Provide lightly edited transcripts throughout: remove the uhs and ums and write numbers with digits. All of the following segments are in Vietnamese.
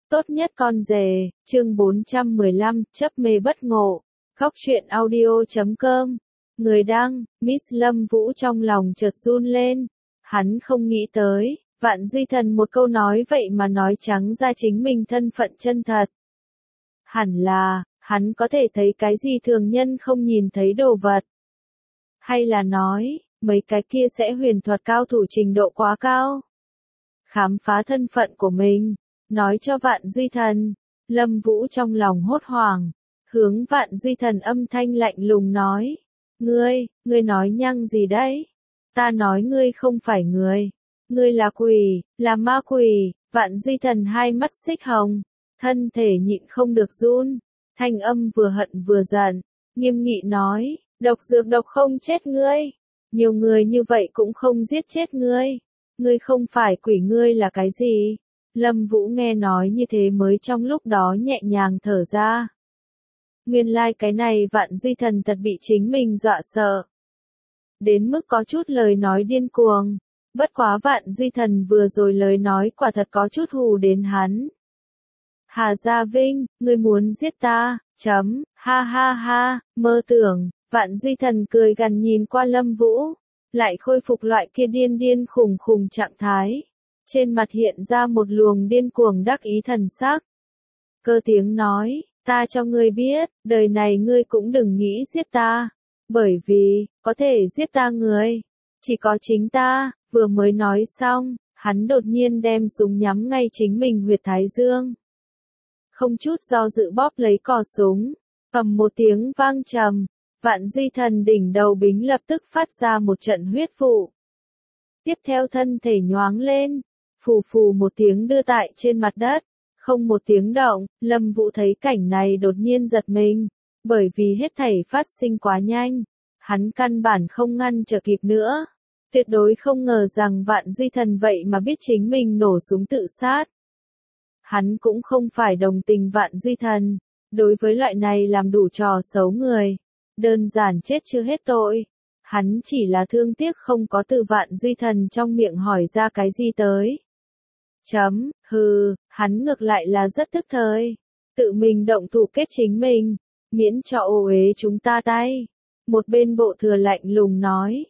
Tốt nhất con rể, chương 415, chấp mê bất ngộ. Góc truyện audio.com. Người đăng, Miss Lâm Vũ trong lòng chợt run lên. Hắn không nghĩ tới, Vạn Duy Thần một câu nói vậy mà nói trắng ra chính mình thân phận chân thật. Hẳn là, hắn có thể thấy cái gì thường nhân không nhìn thấy đồ vật. Hay là nói, mấy cái kia sẽ huyền thuật cao thủ trình độ quá cao. Khám phá thân phận của mình, nói cho Vạn Duy Thần. Lâm Vũ trong lòng hốt hoảng, hướng Vạn Duy Thần âm thanh lạnh lùng nói. Ngươi nói nhăng gì đấy? Ta nói ngươi không phải người. Ngươi là quỷ, là ma quỷ. Vạn Duy Thần hai mắt xích hồng, thân thể nhịn không được run, thanh âm vừa hận vừa giận, nghiêm nghị nói, độc dược độc không chết ngươi. Nhiều người như vậy cũng không giết chết ngươi. Ngươi không phải quỷ, ngươi là cái gì? Lâm Vũ nghe nói như thế mới trong lúc đó nhẹ nhàng thở ra. Nguyên lai cái này Vạn Duy Thần thật bị chính mình dọa sợ. Đến mức có chút lời nói điên cuồng. Bất quá Vạn Duy Thần vừa rồi lời nói quả thật có chút hù đến hắn. Hà Gia Vinh, ngươi muốn giết ta, ha ha ha, mơ tưởng. Vạn Duy Thần cười gằn nhìn qua Lâm Vũ, lại khôi phục loại kia điên điên khùng khùng trạng thái. Trên mặt hiện ra một luồng điên cuồng đắc ý thần sắc. Cơ tiếng nói, ta cho ngươi biết, đời này ngươi cũng đừng nghĩ giết ta. Bởi vì, có thể giết ta người, chỉ có chính ta. Vừa mới nói xong, hắn đột nhiên đem súng nhắm ngay chính mình huyệt thái dương. Không chút do dự bóp lấy cò súng, ầm một tiếng vang trầm. Vạn Duy Thần đỉnh đầu bính lập tức phát ra một trận huyết vụ. Tiếp theo thân thể nhoáng lên, phù phù một tiếng đưa tại trên mặt đất, không một tiếng động. Lâm Vũ thấy cảnh này đột nhiên giật mình, bởi vì hết thảy phát sinh quá nhanh, hắn căn bản không ngăn trở kịp nữa. Tuyệt đối không ngờ rằng Vạn Duy Thần vậy mà biết chính mình nổ súng tự sát. Hắn cũng không phải đồng tình Vạn Duy Thần, đối với loại này làm đủ trò xấu người, đơn giản chết chưa hết tội. Hắn chỉ là thương tiếc không có từ Vạn Duy Thần trong miệng hỏi ra cái gì tới. Hắn ngược lại là rất tức thời. Tự mình động thủ kết chính mình, miễn cho ô uế chúng ta tay. Một bên Bộ Thừa lạnh lùng nói.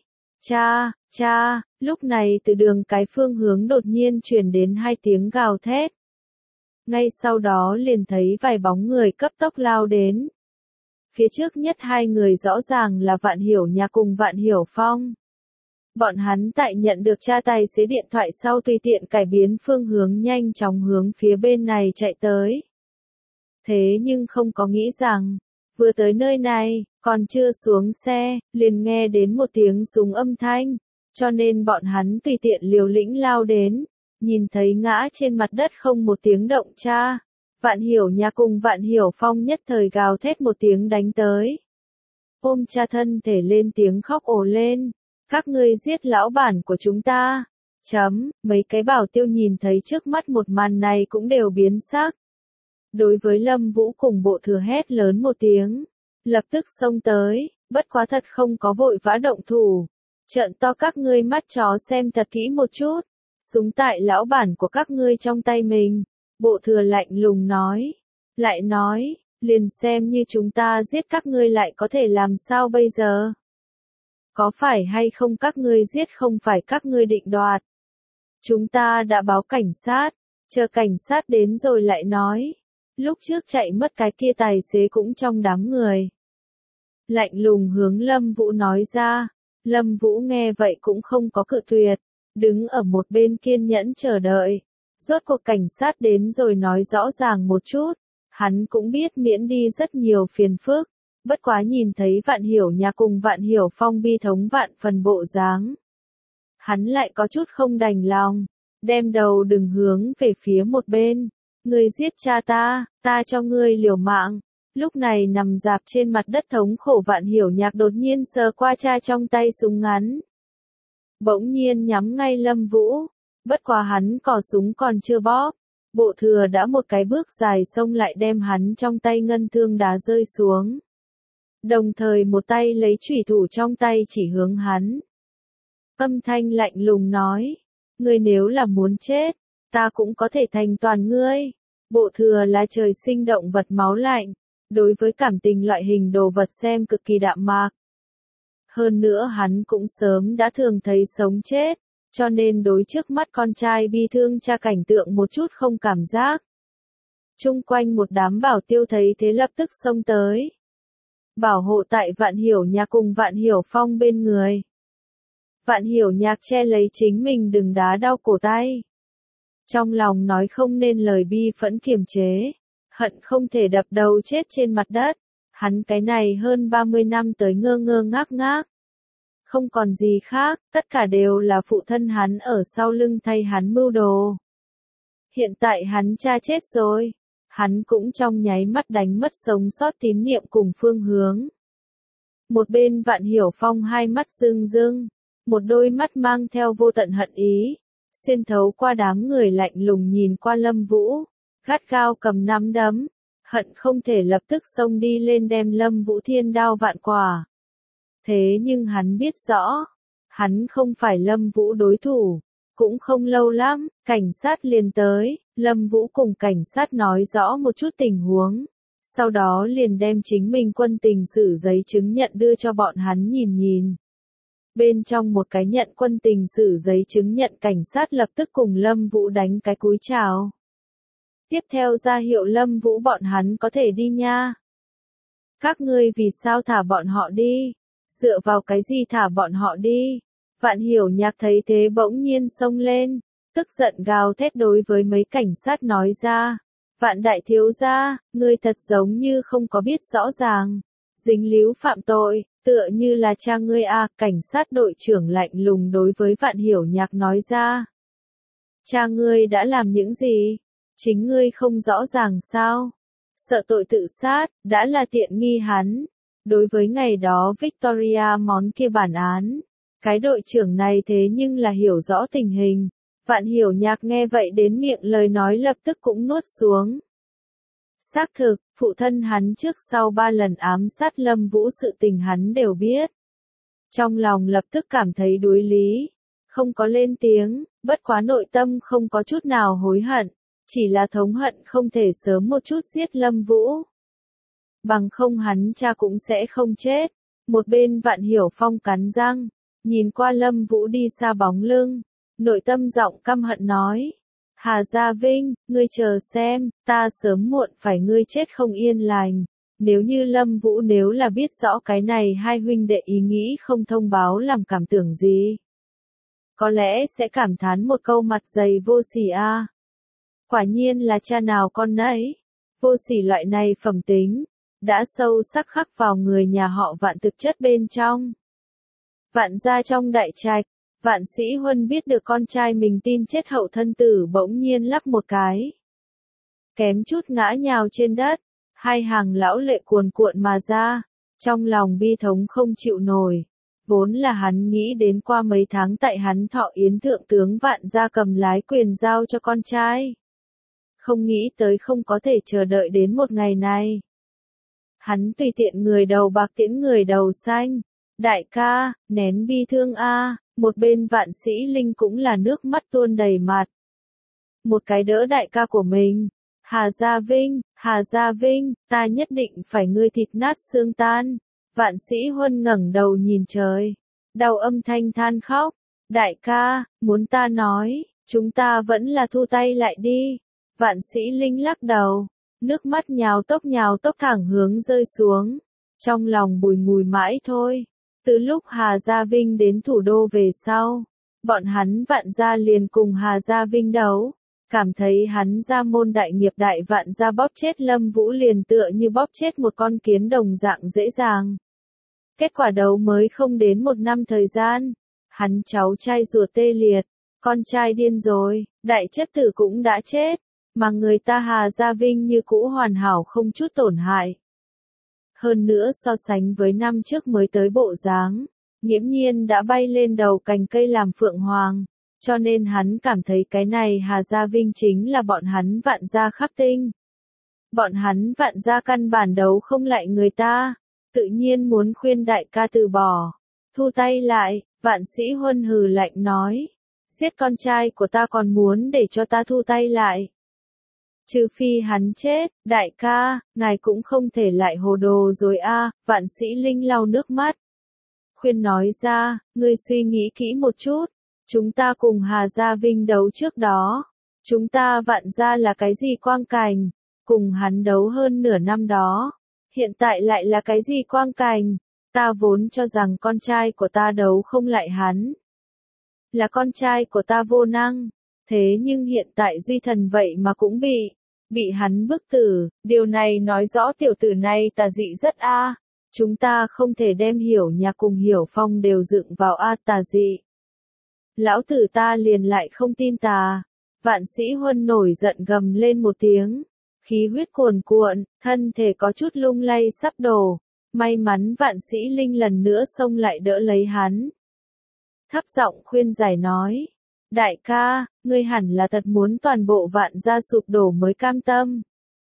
Cha, lúc này từ đường cái phương hướng đột nhiên truyền đến hai tiếng gào thét. Ngay sau đó liền thấy vài bóng người cấp tốc lao đến. Phía trước nhất hai người rõ ràng là Vạn Hiểu Nhà cùng Vạn Hiểu Phong. Bọn hắn tại nhận được cha tài xế điện thoại sau tùy tiện cải biến phương hướng nhanh chóng hướng phía bên này chạy tới. Thế nhưng không có nghĩ rằng, vừa tới nơi này, còn chưa xuống xe, liền nghe đến một tiếng súng âm thanh, cho nên bọn hắn tùy tiện liều lĩnh lao đến, nhìn thấy ngã trên mặt đất không một tiếng động cha. Vạn Hiểu Nhà cùng Vạn Hiểu Phong nhất thời gào thét một tiếng đánh tới. Ôm cha thân thể lên tiếng khóc ồ lên. Các ngươi giết lão bản của chúng ta. Mấy cái bảo tiêu nhìn thấy trước mắt một màn này cũng đều biến sắc. Đối với Lâm Vũ cùng Bộ Thừa hét lớn một tiếng. Lập tức xông tới, bất quá thật không có vội vã động thủ. Trợn to các ngươi mắt chó xem thật kỹ một chút. Súng tại lão bản của các ngươi trong tay mình. Bộ Thừa lạnh lùng nói. Lại nói, liền xem như chúng ta giết các ngươi lại có thể làm sao bây giờ? Có phải hay không các ngươi giết không phải các ngươi định đoạt. Chúng ta đã báo cảnh sát, chờ cảnh sát đến rồi lại nói. Lúc trước chạy mất cái kia tài xế cũng trong đám người. Lạnh lùng hướng Lâm Vũ nói ra. Lâm Vũ nghe vậy cũng không có cự tuyệt, đứng ở một bên kiên nhẫn chờ đợi. Rốt cuộc cảnh sát đến rồi nói rõ ràng một chút, hắn cũng biết miễn đi rất nhiều phiền phức. Bất quá nhìn thấy Vạn Hiểu Nhà cùng Vạn Hiểu Phong bi thống vạn phần bộ dáng, hắn lại có chút không đành lòng, đem đầu đừng hướng về phía một bên. Ngươi giết cha ta cho ngươi liều mạng. Lúc này nằm dạp trên mặt đất thống khổ Vạn Hiểu Nhạc đột nhiên sờ qua cha trong tay súng ngắn. Bỗng nhiên nhắm ngay Lâm Vũ, bất quá hắn cò súng còn chưa bóp. Bộ Thừa đã một cái bước dài xông lại đem hắn trong tay ngân thương đá rơi xuống. Đồng thời một tay lấy chủy thủ trong tay chỉ hướng hắn. Âm thanh lạnh lùng nói, ngươi nếu là muốn chết, ta cũng có thể thành toàn ngươi. Bộ thừa là trời sinh động vật máu lạnh, đối với cảm tình loại hình đồ vật xem cực kỳ đạm mạc. Hơn nữa hắn cũng sớm đã thường thấy sống chết, cho nên đối trước mắt con trai bi thương cha cảnh tượng một chút không cảm giác. Chung quanh một đám bảo tiêu thấy thế lập tức xông tới. Bảo hộ tại Vạn Hiểu Nhạc cùng Vạn Hiểu Phong bên người. Vạn Hiểu Nhạc che lấy chính mình đừng đá đau cổ tay. Trong lòng nói không nên lời bi phẫn kiềm chế, hận không thể đập đầu chết trên mặt đất. Hắn cái này hơn 30 năm tới ngơ ngơ ngác ngác. Không còn gì khác, tất cả đều là phụ thân hắn ở sau lưng thay hắn mưu đồ. Hiện tại hắn cha chết rồi, hắn cũng trong nháy mắt đánh mất sống sót tín niệm cùng phương hướng. Một bên Vạn Hiểu Phong hai mắt rưng rưng, một đôi mắt mang theo vô tận hận ý, xuyên thấu qua đám người lạnh lùng nhìn qua Lâm Vũ, gắt gao cầm nắm đấm, hận không thể lập tức xông đi lên đem Lâm Vũ thiên đao vạn quả. Thế nhưng hắn biết rõ, hắn không phải Lâm Vũ đối thủ, cũng không lâu lắm, cảnh sát liền tới, Lâm Vũ cùng cảnh sát nói rõ một chút tình huống, sau đó liền đem chính mình quân tình sử giấy chứng nhận đưa cho bọn hắn nhìn nhìn. Bên trong một cái nhận quân tình sử giấy chứng nhận cảnh sát lập tức cùng Lâm Vũ đánh cái cúi chào. Tiếp theo ra hiệu Lâm Vũ bọn hắn có thể đi nha. Các ngươi vì sao thả bọn họ đi? Dựa vào cái gì thả bọn họ đi? Vạn Hiểu Nhạc thấy thế bỗng nhiên xông lên, tức giận gào thét đối với mấy cảnh sát nói ra. Vạn đại thiếu gia, ngươi thật giống như không có biết rõ ràng. Dính líu phạm tội, tựa như là cha ngươi à, cảnh sát đội trưởng lạnh lùng đối với Vạn Hiểu Nhạc nói ra. Cha ngươi đã làm những gì? Chính ngươi không rõ ràng sao? Sợ tội tự sát, đã là tiện nghi hắn. Đối với ngày đó Victoria món kia bản án, cái đội trưởng này thế nhưng là hiểu rõ tình hình. Vạn Hiểu Nhạc nghe vậy đến miệng lời nói lập tức cũng nuốt xuống. Xác thực, phụ thân hắn trước sau 3 lần ám sát Lâm Vũ sự tình hắn đều biết. Trong lòng lập tức cảm thấy đối lý, không có lên tiếng, bất quá nội tâm không có chút nào hối hận, chỉ là thống hận không thể sớm một chút giết Lâm Vũ. Bằng không hắn cha cũng sẽ không chết. Một bên Vạn Hiểu Phong cắn răng, nhìn qua Lâm Vũ đi xa bóng lưng, nội tâm giọng căm hận nói. Hà Gia Vinh, ngươi chờ xem, ta sớm muộn phải ngươi chết không yên lành. Nếu như Lâm Vũ nếu là biết rõ cái này hai huynh đệ ý nghĩ không thông báo làm cảm tưởng gì. Có lẽ sẽ cảm thán một câu mặt dày vô sỉ a. Quả nhiên là cha nào con nấy. Vô sỉ loại này phẩm tính, đã sâu sắc khắc vào người nhà họ Vạn thực chất bên trong. Vạn gia trong đại trạch, Vạn Sĩ Huân biết được con trai mình tin chết hậu thân tử bỗng nhiên lắp một cái. Kém chút ngã nhào trên đất, hai hàng lão lệ cuồn cuộn mà ra, trong lòng bi thống không chịu nổi. Vốn là hắn nghĩ đến qua mấy tháng tại hắn thọ yến thượng tướng Vạn gia cầm lái quyền giao cho con trai. Không nghĩ tới không có thể chờ đợi đến một ngày này. Hắn tùy tiện người đầu bạc tiễn người đầu xanh. Đại ca, nén bi thương a. Một bên Vạn Sĩ Linh cũng là nước mắt tuôn đầy mặt. Một cái đỡ đại ca của mình. Hà Gia Vinh, ta nhất định phải ngươi thịt nát xương tan. Vạn Sĩ Huân ngẩng đầu nhìn trời. Đau âm thanh than khóc. Đại ca, muốn ta nói, chúng ta vẫn là thu tay lại đi. Vạn Sĩ Linh lắc đầu. Nước mắt nhào tốc thẳng hướng rơi xuống. Trong lòng bùi ngùi mãi thôi. Từ lúc Hà Gia Vinh đến thủ đô về sau, bọn hắn Vạn gia liền cùng Hà Gia Vinh đấu, cảm thấy hắn gia môn đại nghiệp đại Vạn gia bóp chết Lâm Vũ liền tựa như bóp chết một con kiến đồng dạng dễ dàng. Kết quả đấu mới không đến 1 năm thời gian, hắn cháu trai ruột tê liệt, con trai điên rồi, đại chất tử cũng đã chết, mà người ta Hà Gia Vinh như cũ hoàn hảo không chút tổn hại. Hơn nữa so sánh với năm trước mới tới bộ dáng, nghiễm nhiên đã bay lên đầu cành cây làm phượng hoàng, cho nên hắn cảm thấy cái này Hà Gia Vinh chính là bọn hắn Vạn gia khắc tinh. Bọn hắn Vạn gia căn bản đấu không lại người ta, tự nhiên muốn khuyên đại ca từ bỏ, thu tay lại. Vạn Sĩ Huân hừ lạnh nói, giết con trai của ta còn muốn để cho ta thu tay lại. Trừ phi hắn chết, đại ca, ngài cũng không thể lại hồ đồ rồi a. Vạn Sĩ Linh lau nước mắt. Khuyên nói ra, ngươi suy nghĩ kỹ một chút. Chúng ta cùng Hà Gia Vinh đấu trước đó. Chúng ta Vạn gia là cái gì quang cảnh. Cùng hắn đấu hơn nửa năm đó. Hiện tại lại là cái gì quang cảnh. Ta vốn cho rằng con trai của ta đấu không lại hắn. Là con trai của ta vô năng. Thế nhưng hiện tại Duy Thần vậy mà cũng bị hắn bức tử. Điều này nói rõ tiểu tử này tà dị rất a. Chúng ta không thể đem Hiểu Nhạc cùng Hiểu Phong đều dựng vào a tà dị. Lão tử ta liền lại không tin tà. Vạn Sĩ Huân nổi giận gầm lên một tiếng. Khí huyết cuồn cuộn, thân thể có chút lung lay sắp đổ. May mắn Vạn Sĩ Linh lần nữa xông lại đỡ lấy hắn. Thấp giọng khuyên giải nói. Đại ca, ngươi hẳn là thật muốn toàn bộ Vạn gia sụp đổ mới cam tâm.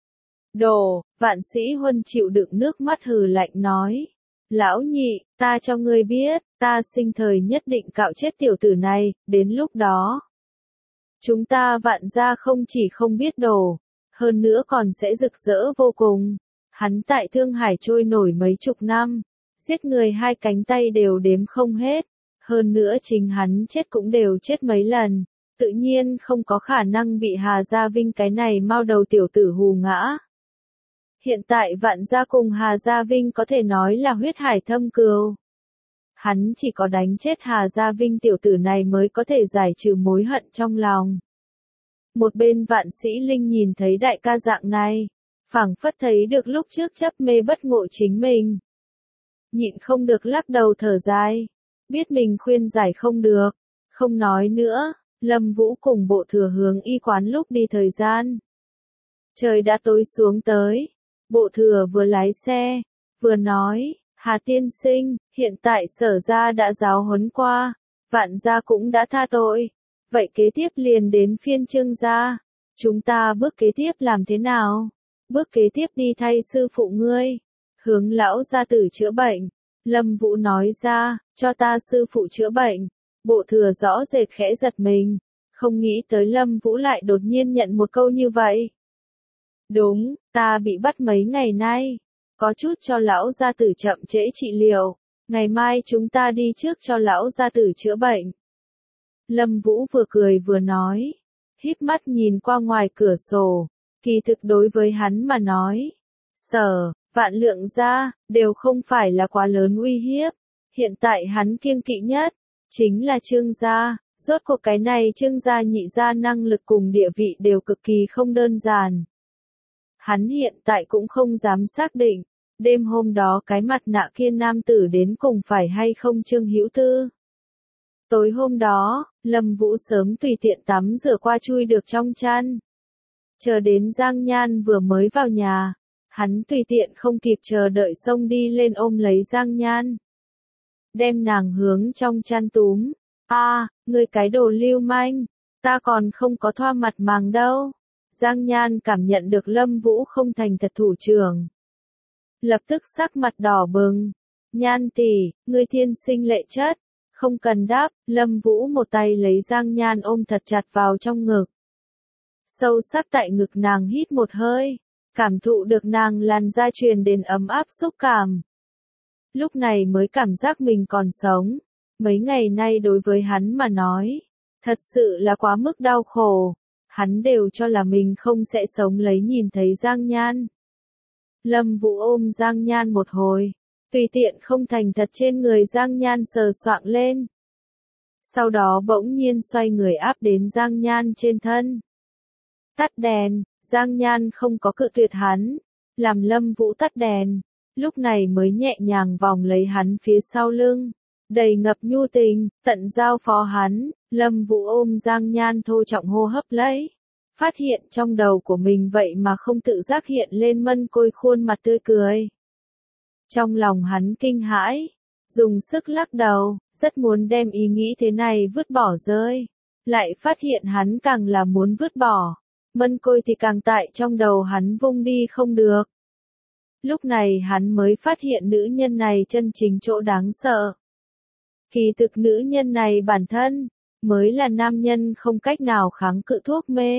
Đồ, Vạn Sĩ Huân chịu đựng nước mắt hừ lạnh nói. Lão nhị, ta cho ngươi biết, ta sinh thời nhất định cạo chết tiểu tử này, đến lúc đó. Chúng ta Vạn gia không chỉ không biết đồ, hơn nữa còn sẽ rực rỡ vô cùng. Hắn tại Thương Hải trôi nổi mấy chục năm, giết người hai cánh tay đều đếm không hết. Hơn nữa chính hắn chết cũng đều chết mấy lần, tự nhiên không có khả năng bị Hà Gia Vinh cái này mao đầu tiểu tử hù ngã. Hiện tại Vạn gia cùng Hà Gia Vinh có thể nói là huyết hải thâm cừu. Hắn chỉ có đánh chết Hà Gia Vinh tiểu tử này mới có thể giải trừ mối hận trong lòng. Một bên Vạn Sĩ Linh nhìn thấy đại ca dạng này, phảng phất thấy được lúc trước chấp mê bất ngộ chính mình. Nhịn không được lắc đầu thở dài, biết mình khuyên giải không được, không nói nữa. Lâm Vũ cùng Bộ Thừa hướng y quán lúc đi thời gian. Trời đã tối xuống tới. Bộ Thừa vừa lái xe, vừa nói, Hà tiên sinh, hiện tại Sở gia đã giáo huấn qua, Vạn gia cũng đã tha tội. Vậy kế tiếp liền đến phiên Trương gia. Chúng ta bước kế tiếp làm thế nào? Bước kế tiếp đi thay sư phụ ngươi, hướng lão gia tử chữa bệnh. Lâm Vũ nói ra, cho ta sư phụ chữa bệnh. Bộ Thừa rõ rệt khẽ giật mình, không nghĩ tới Lâm Vũ lại đột nhiên nhận một câu như vậy. Đúng, ta bị bắt mấy ngày nay, có chút cho lão gia tử chậm trễ trị liệu, ngày mai chúng ta đi trước cho lão gia tử chữa bệnh. Lâm Vũ vừa cười vừa nói, híp mắt nhìn qua ngoài cửa sổ, kỳ thực đối với hắn mà nói, Sở, Vạn Lượng gia, đều không phải là quá lớn uy hiếp, hiện tại hắn kiêng kỵ nhất, chính là Trương gia, rốt cuộc cái này Trương gia nhị gia năng lực cùng địa vị đều cực kỳ không đơn giản. Hắn hiện tại cũng không dám xác định, đêm hôm đó cái mặt nạ kia nam tử đến cùng phải hay không Trương Hữu Tư. Tối hôm đó, Lâm Vũ sớm tùy tiện tắm rửa qua chui được trong chăn. Chờ đến Giang Nhan vừa mới vào nhà, hắn tùy tiện không kịp chờ đợi xông đi lên ôm lấy Giang Nhan. Đem nàng hướng trong chăn túm. Ngươi cái đồ lưu manh, ta còn không có thoa mặt màng đâu. Giang Nhan cảm nhận được Lâm Vũ không thành thật thủ trưởng. Lập tức sắc mặt đỏ bừng. Nhan tỷ, ngươi thiên sinh lệ chất. Không cần đáp, Lâm Vũ một tay lấy Giang Nhan ôm thật chặt vào trong ngực. Sâu sắc tại ngực nàng hít một hơi, cảm thụ được nàng làn da truyền đến ấm áp xúc cảm. Lúc này mới cảm giác mình còn sống. Mấy ngày nay đối với hắn mà nói, thật sự là quá mức đau khổ. Hắn đều cho là mình không sẽ sống lấy nhìn thấy Giang Nhan. Lâm Vũ ôm Giang Nhan một hồi, tùy tiện không thành thật trên người Giang Nhan sờ soạng lên. Sau đó bỗng nhiên xoay người áp đến Giang Nhan trên thân. Tắt đèn, Giang Nhan không có cự tuyệt hắn, làm Lâm Vũ tắt đèn, lúc này mới nhẹ nhàng vòng lấy hắn phía sau lưng, đầy ngập nhu tình, tận giao phó hắn. Lâm Vũ ôm Giang Nhan thô trọng hô hấp lấy, phát hiện trong đầu của mình vậy mà không tự giác hiện lên mân côi khuôn mặt tươi cười. Trong lòng hắn kinh hãi, dùng sức lắc đầu, rất muốn đem ý nghĩ thế này vứt bỏ rơi, lại phát hiện hắn càng là muốn vứt bỏ, mân côi thì càng tại trong đầu hắn vung đi không được. Lúc này hắn mới phát hiện nữ nhân này chân chính chỗ đáng sợ. Kỳ thực nữ nhân này bản thân mới là nam nhân không cách nào kháng cự thuốc mê,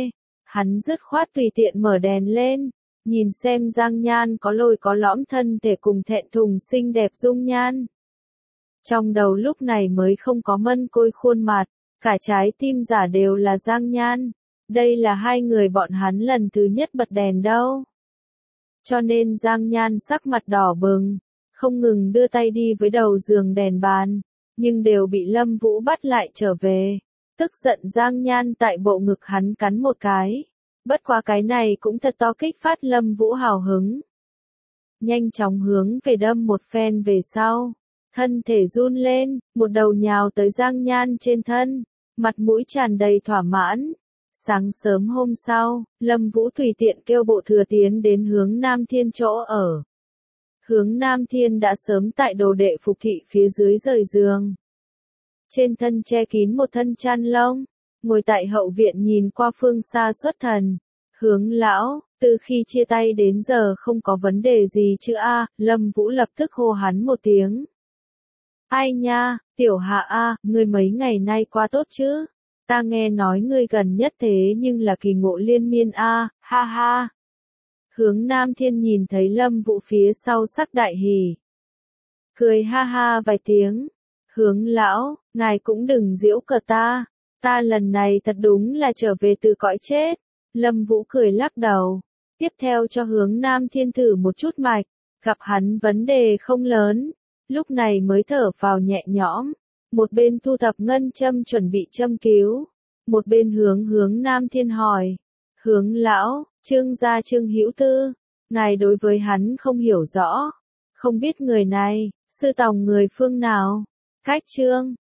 Hắn dứt khoát tùy tiện mở đèn lên, nhìn xem Giang Nhan có lồi có lõm thân thể cùng thẹn thùng xinh đẹp dung nhan. Trong đầu lúc này mới không có mân côi khuôn mặt, cả trái tim giả đều là Giang Nhan. Đây là hai người bọn hắn lần thứ nhất bật đèn đâu. Cho nên Giang Nhan sắc mặt đỏ bừng, không ngừng đưa tay đi với đầu giường đèn bàn, nhưng đều bị Lâm Vũ bắt lại trở về. Tức giận Giang Nhan tại bộ ngực hắn cắn một cái. Bất quá cái này cũng thật to kích phát Lâm Vũ hào hứng. Nhanh chóng hướng về đâm một phen về sau. Thân thể run lên, một đầu nhào tới Giang Nhan trên thân, mặt mũi tràn đầy thỏa mãn. Sáng sớm hôm sau, Lâm Vũ tùy tiện kêu bộ thừa tiến đến Hướng Nam Thiên chỗ ở. Hướng Nam Thiên đã sớm tại đồ đệ phục thị phía dưới rời giường. Trên thân che kín một thân chăn lông, ngồi tại hậu viện nhìn qua phương xa xuất thần. Hướng lão, từ khi chia tay đến giờ không có vấn đề gì chứ a? Lâm Vũ lập tức hô hắn một tiếng. Ai nha, tiểu Hạ a, ngươi mấy ngày nay qua tốt chứ? Ta nghe nói ngươi gần nhất thế nhưng là kỳ ngộ liên miên a, ha ha. Hướng Nam Thiên nhìn thấy Lâm Vũ phía sau sắc đại hỉ. Cười ha ha vài tiếng. Hướng lão, ngài cũng đừng giễu cợt ta. Ta lần này thật đúng là trở về từ cõi chết. Lâm Vũ cười lắc đầu. Tiếp theo cho Hướng Nam Thiên thử một chút mạch. Gặp hắn vấn đề không lớn. Lúc này mới thở phào nhẹ nhõm. Một bên thu thập ngân châm chuẩn bị châm cứu. Một bên Hướng Nam Thiên hỏi. Hướng lão, Trương gia Trương Hữu Tư. Ngài đối với hắn không hiểu rõ. Không biết người này, sư tòng người phương nào. Cách Trương,